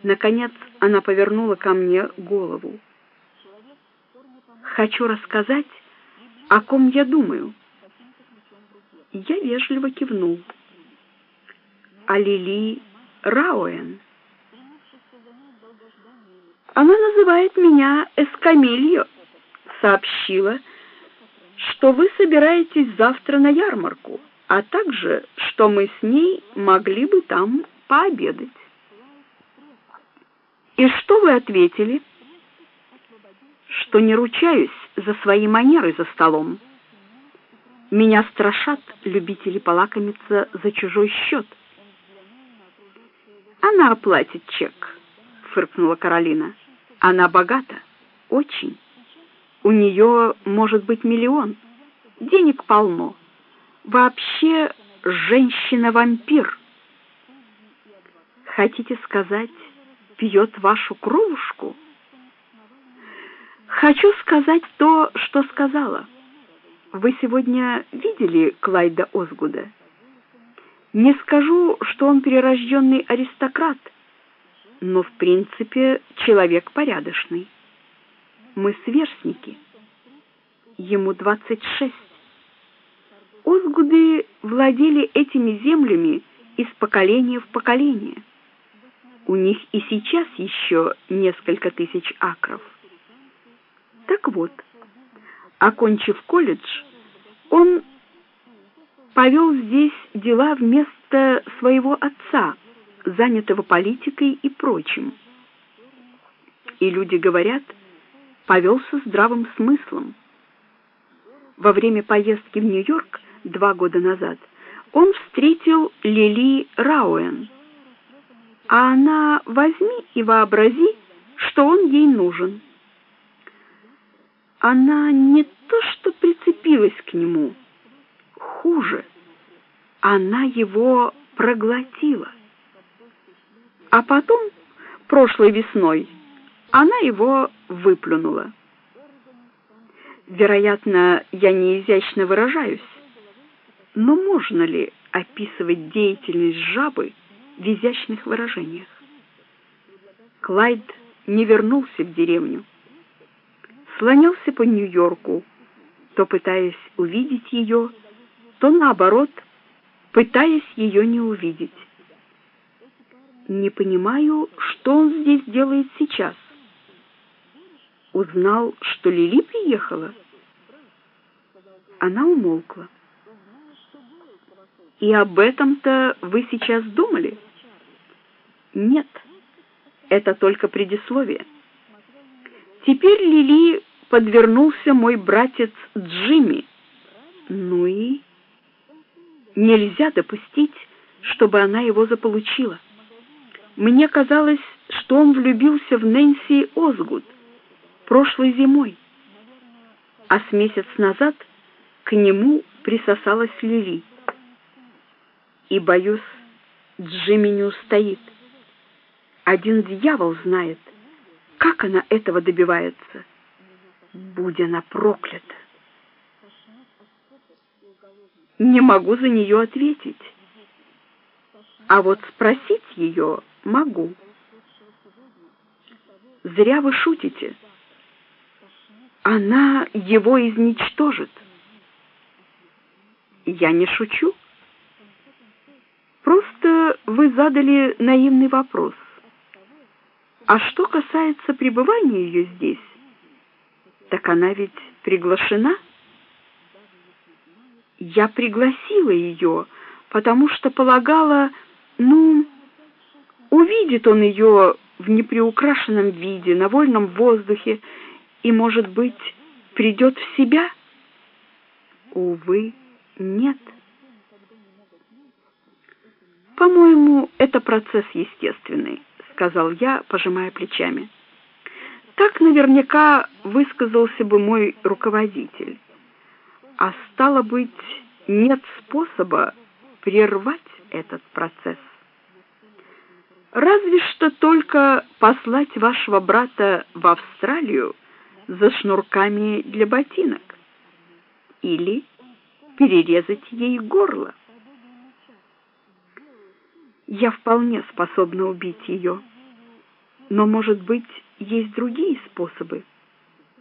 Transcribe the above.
Наконец она повернула ко мне голову. «Хочу рассказать, о ком я думаю». Я вежливо кивнул. «О Лили Рауэн. Она называет меня Эскамильо. Сообщила, что вы собираетесь завтра на ярмарку, а также, что мы с ней могли бы там пообедать». «И что вы ответили?» «Что не ручаюсь за свои манеры за столом. Меня страшат любители полакомиться за чужой счет». «Она оплатит чек», — фыркнула Каролина. «Она богата, очень. У нее может быть миллион. Денег полно. Вообще, женщина-вампир». «Хотите сказать, пьет вашу кровушку?» «Хочу сказать то, что сказала. Вы сегодня видели Клайда Озгуда? Не скажу, что он прирожденный аристократ, но в принципе человек порядочный. Мы сверстники. Ему 26. Озгуды владели этими землями из поколения в поколение. У них и сейчас еще несколько тысяч акров. Так вот, окончив колледж, он повел здесь дела вместо своего отца, занятого политикой и прочим. И люди говорят, повел со здравым смыслом. Во время поездки в Нью-Йорк 2 года назад он встретил Лили Рауэн, а она возьми и вообрази, что он ей нужен. Она не то что прицепилась к нему, хуже, она его проглотила. А потом, прошлой весной, она его выплюнула. Вероятно, я неизящно выражаюсь, но можно ли описывать деятельность жабы в изящных выражениях? Клайд не вернулся в деревню. Слонялся по Нью-Йорку, то пытаясь увидеть ее, то, наоборот, пытаясь ее не увидеть. Не понимаю, что он здесь делает сейчас. Узнал, что Лили приехала? Она умолкла. И об этом-то вы сейчас думали? Нет, это только предисловие. Теперь Лили подвернулся мой братец Джимми. Ну и нельзя допустить, чтобы она его заполучила. Мне казалось, что он влюбился в Нэнси Озгуд прошлой зимой, а с месяц назад к нему присосалась Лили. И, боюсь, Джимми не устоит. Один дьявол знает, как она этого добивается. Будь она проклята. Не могу за нее ответить. А вот спросить ее могу. Зря вы шутите. Она его изничтожит. Я не шучу. Просто вы задали наивный вопрос. А что касается пребывания ее здесь, так она ведь приглашена. Я пригласила ее, потому что полагала, увидит он ее в неприукрашенном виде, на вольном воздухе, и, может быть, придет в себя? Увы, нет. По-моему, это процесс естественный, сказал я, пожимая плечами. Так наверняка высказался бы мой руководитель. А стало быть, нет способа прервать этот процесс. Разве что только послать вашего брата в Австралию за шнурками для ботинок или перерезать ей горло. Я вполне способна убить ее. Но, может быть, есть другие способы.